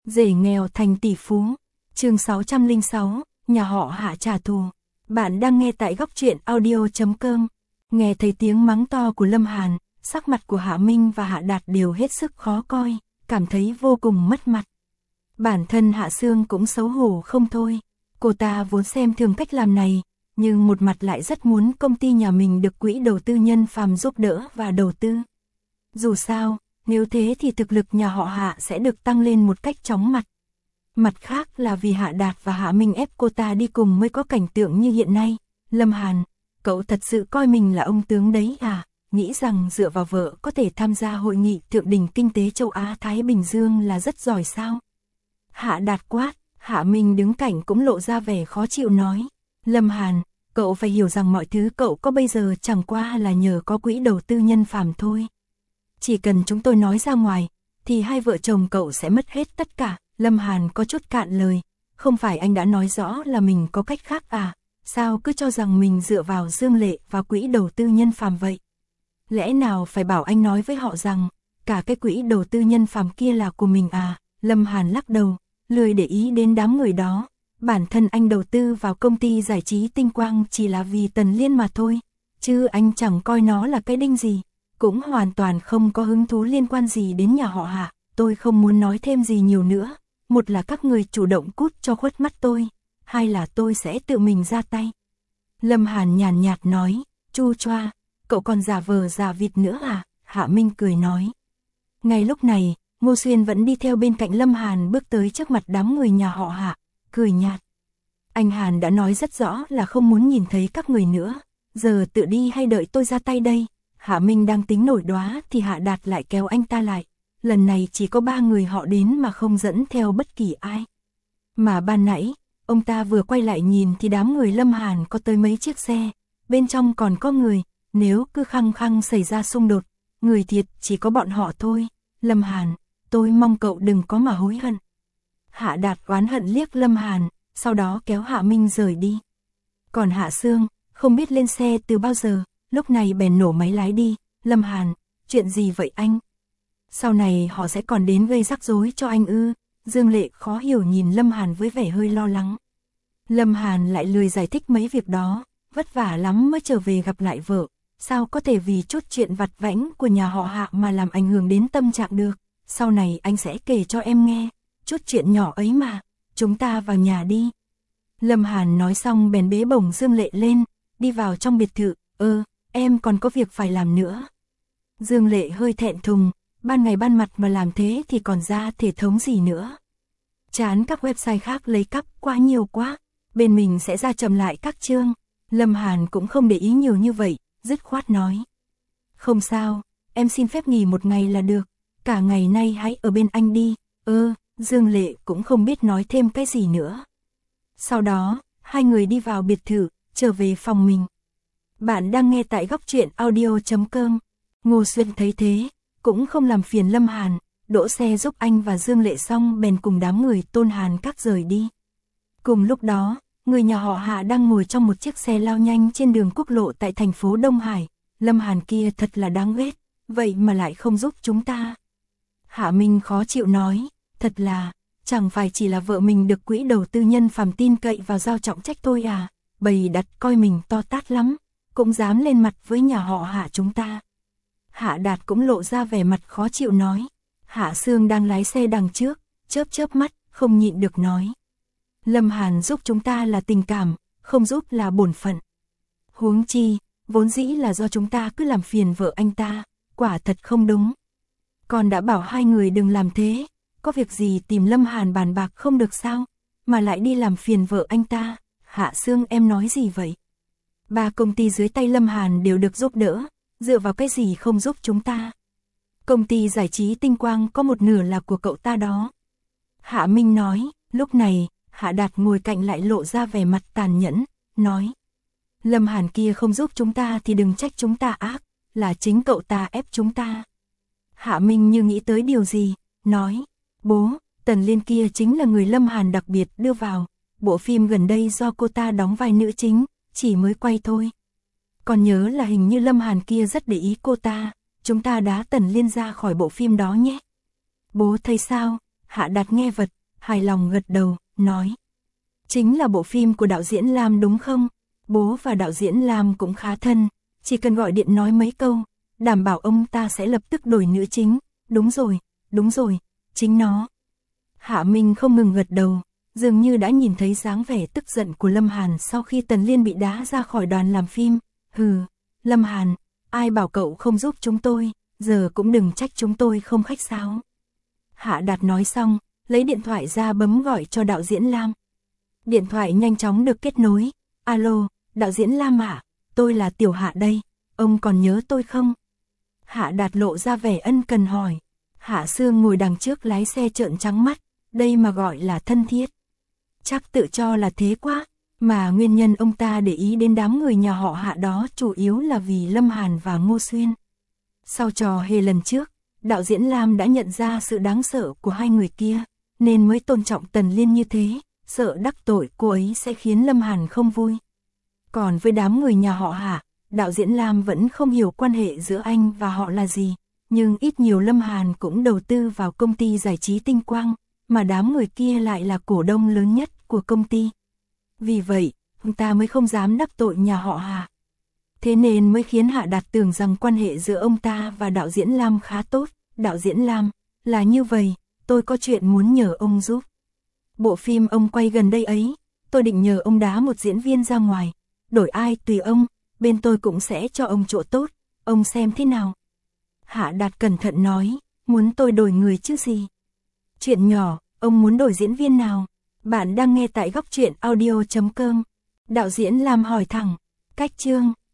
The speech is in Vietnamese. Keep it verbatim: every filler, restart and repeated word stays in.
Rể nghèo thành tỷ phú. Chương sáu trăm lẻ sáu, nhà họ Hạ trả thù. Bạn đang nghe tại góc truyện audio chấm com. Nghe thấy tiếng mắng to của Lâm Hàn, sắc mặt của Hạ Minh và Hạ Đạt đều hết sức khó coi, cảm thấy vô cùng mất mặt. Bản thân Hạ Sương cũng xấu hổ không thôi. Cô ta vốn xem thường cách làm này, nhưng một mặt lại rất muốn công ty nhà mình được quỹ đầu tư Nhân Phàm giúp đỡ và đầu tư. Dù sao, nếu thế thì thực lực nhà họ Hạ sẽ được tăng lên một cách chóng mặt. Mặt khác là vì Hạ Đạt và Hạ Minh ép cô ta đi cùng mới có cảnh tượng như hiện nay. Lâm Hàn, cậu thật sự coi mình là ông tướng đấy à? Nghĩ rằng dựa vào vợ có thể tham gia hội nghị thượng đỉnh kinh tế châu Á Thái Bình Dương là rất giỏi sao? Hạ Đạt quát, Hạ Minh đứng cạnh cũng lộ ra vẻ khó chịu nói. Lâm Hàn, cậu phải hiểu rằng mọi thứ cậu có bây giờ chẳng qua là nhờ có quỹ đầu tư Nhân Phàm thôi. Chỉ cần chúng tôi nói ra ngoài, thì hai vợ chồng cậu sẽ mất hết tất cả. Lâm Hàn có chút cạn lời, không phải anh đã nói rõ là mình có cách khác à? Sao cứ cho rằng mình dựa vào Dương Lệ và quỹ đầu tư Nhân Phàm vậy? Lẽ nào phải bảo anh nói với họ rằng, cả cái quỹ đầu tư Nhân Phàm kia là của mình à? Lâm Hàn lắc đầu, lười để ý đến đám người đó. Bản thân anh đầu tư vào công ty giải trí Tinh Quang chỉ là vì Tần Liên mà thôi, chứ anh chẳng coi nó là cái đinh gì, cũng hoàn toàn không có hứng thú liên quan gì đến nhà họ Hạ. Tôi không muốn nói thêm gì nhiều nữa, một là các người chủ động cút cho khuất mắt tôi, hai là tôi sẽ tự mình ra tay. Lâm Hàn nhàn nhạt nói, chu choa, cậu còn giả vờ giả vịt nữa à? Hạ Minh cười nói. Ngay lúc này, Ngô Xuyên vẫn đi theo bên cạnh Lâm Hàn bước tới trước mặt đám người nhà họ Hạ, cười nhạt. Anh Hàn đã nói rất rõ là không muốn nhìn thấy các người nữa, giờ tự đi hay đợi tôi ra tay đây? Hạ Minh đang tính nổi đoá thì Hạ Đạt lại kéo anh ta lại. Lần này chỉ có ba người họ đến mà không dẫn theo bất kỳ ai. Mà ban nãy, ông ta vừa quay lại nhìn thì đám người Lâm Hàn có tới mấy chiếc xe, bên trong còn có người, nếu cứ khăng khăng xảy ra xung đột, người thiệt chỉ có bọn họ thôi. Lâm Hàn, tôi mong cậu đừng có mà hối hận. Hạ Đạt oán hận liếc Lâm Hàn, sau đó kéo Hạ Minh rời đi. Còn Hạ Sương, không biết lên xe từ bao giờ, lúc này bèn nổ máy lái đi. Lâm Hàn, chuyện gì vậy anh? Sau này họ sẽ còn đến gây rắc rối cho anh ư? Dương Lệ khó hiểu nhìn Lâm Hàn với vẻ hơi lo lắng. Lâm Hàn lại lười giải thích mấy việc đó, vất vả lắm mới trở về gặp lại vợ, sao có thể vì chút chuyện vặt vãnh của nhà họ Hạ mà làm ảnh hưởng đến tâm trạng được. Sau này anh sẽ kể cho em nghe, chút chuyện nhỏ ấy mà, chúng ta vào nhà đi. Lâm Hàn nói xong bèn bế bổng Dương Lệ lên, đi vào trong biệt thự. Ơ, em còn có việc phải làm nữa. Dương Lệ hơi thẹn thùng, ban ngày ban mặt mà làm thế thì còn ra thể thống gì nữa. Chán các website khác lấy cắp quá nhiều quá, bên mình sẽ ra chậm lại các chương. Lâm Hàn cũng không để ý nhiều như vậy, dứt khoát nói. Không sao, em xin phép nghỉ một ngày là được, cả ngày nay hãy ở bên anh đi. Ơ, Dương Lệ cũng không biết nói thêm cái gì nữa. Sau đó, hai người đi vào biệt thự, trở về phòng mình. Bạn đang nghe tại góc truyện audio chấm com. Ngô Xuyên thấy thế, cũng không làm phiền Lâm Hàn, đỗ xe giúp anh và Dương Lệ xong bèn cùng đám người Tôn Hàn Các rời đi. Cùng lúc đó, người nhà họ Hạ đang ngồi trong một chiếc xe lao nhanh trên đường quốc lộ tại thành phố Đông Hải. Lâm Hàn kia thật là đáng ghét, vậy mà lại không giúp chúng ta. Hạ Minh khó chịu nói, thật là, chẳng phải chỉ là vợ mình được quỹ đầu tư Nhân Phàm tin cậy vào giao trọng trách thôi à, bầy đặt coi mình to tát lắm, cũng dám lên mặt với nhà họ Hạ chúng ta. Hạ Đạt cũng lộ ra vẻ mặt khó chịu nói. Hạ Sương đang lái xe đằng trước, chớp chớp mắt, không nhịn được nói. Lâm Hàn giúp chúng ta là tình cảm, không giúp là bổn phận. Huống chi, vốn dĩ là do chúng ta cứ làm phiền vợ anh ta, quả thật không đúng. Còn đã bảo hai người đừng làm thế, có việc gì tìm Lâm Hàn bàn bạc không được sao, mà lại đi làm phiền vợ anh ta. Hạ Sương em nói gì vậy? Ba công ty dưới tay Lâm Hàn đều được giúp đỡ, dựa vào cái gì không giúp chúng ta? Công ty giải trí Tinh Quang có một nửa là của cậu ta đó. Hạ Minh nói. Lúc này, Hạ Đạt ngồi cạnh lại lộ ra vẻ mặt tàn nhẫn, nói. Lâm Hàn kia không giúp chúng ta thì đừng trách chúng ta ác, là chính cậu ta ép chúng ta. Hạ Minh như nghĩ tới điều gì, nói. Bố, Tần Liên kia chính là người Lâm Hàn đặc biệt đưa vào, bộ phim gần đây do cô ta đóng vai nữ chính, chỉ mới quay thôi. Còn nhớ là hình như Lâm Hàn kia rất để ý cô ta, chúng ta đá Tần Liên ra khỏi bộ phim đó nhé. Bố thấy sao? Hạ Đạt nghe vật, hài lòng gật đầu, nói. Chính là bộ phim của đạo diễn Lam đúng không? Bố và đạo diễn Lam cũng khá thân, chỉ cần gọi điện nói mấy câu, đảm bảo ông ta sẽ lập tức đổi nữ chính. Đúng rồi, đúng rồi, chính nó. Hạ Minh không ngừng gật đầu, dường như đã nhìn thấy dáng vẻ tức giận của Lâm Hàn sau khi Tần Liên bị đá ra khỏi đoàn làm phim. Hừ, Lâm Hàn, ai bảo cậu không giúp chúng tôi, giờ cũng đừng trách chúng tôi không khách sáo. Hạ Đạt nói xong, lấy điện thoại ra bấm gọi cho đạo diễn Lam. Điện thoại nhanh chóng được kết nối. Alo, đạo diễn Lam ạ, tôi là Tiểu Hạ đây, ông còn nhớ tôi không? Hạ Đạt lộ ra vẻ ân cần hỏi. Hạ Sương ngồi đằng trước lái xe trợn trắng mắt, đây mà gọi là thân thiết. Chắc tự cho là thế quá, mà nguyên nhân ông ta để ý đến đám người nhà họ Hạ đó chủ yếu là vì Lâm Hàn và Ngô Xuyên. Sau trò hề lần trước, đạo diễn Lam đã nhận ra sự đáng sợ của hai người kia, nên mới tôn trọng Tần Liên như thế, sợ đắc tội cô ấy sẽ khiến Lâm Hàn không vui. Còn với đám người nhà họ Hạ, đạo diễn Lam vẫn không hiểu quan hệ giữa anh và họ là gì, nhưng ít nhiều Lâm Hàn cũng đầu tư vào công ty giải trí Tinh Quang, mà đám người kia lại là cổ đông lớn nhất của công ty. Vì vậy, ông ta mới không dám đắc tội nhà họ Hạ. Thế nên mới khiến Hạ Đạt tưởng rằng quan hệ giữa ông ta và đạo diễn Lam khá tốt. Đạo diễn Lam, là như vậy, tôi có chuyện muốn nhờ ông giúp. Bộ phim ông quay gần đây ấy, tôi định nhờ ông đá một diễn viên ra ngoài, đổi ai tùy ông, bên tôi cũng sẽ cho ông chỗ tốt, ông xem thế nào. Hạ Đạt cẩn thận nói, muốn tôi đổi người chứ gì. Chuyện nhỏ, ông muốn đổi diễn viên nào? Bạn đang nghe tại góc truyện audio chấm com. Đạo diễn Lam hỏi thẳng, cách chương.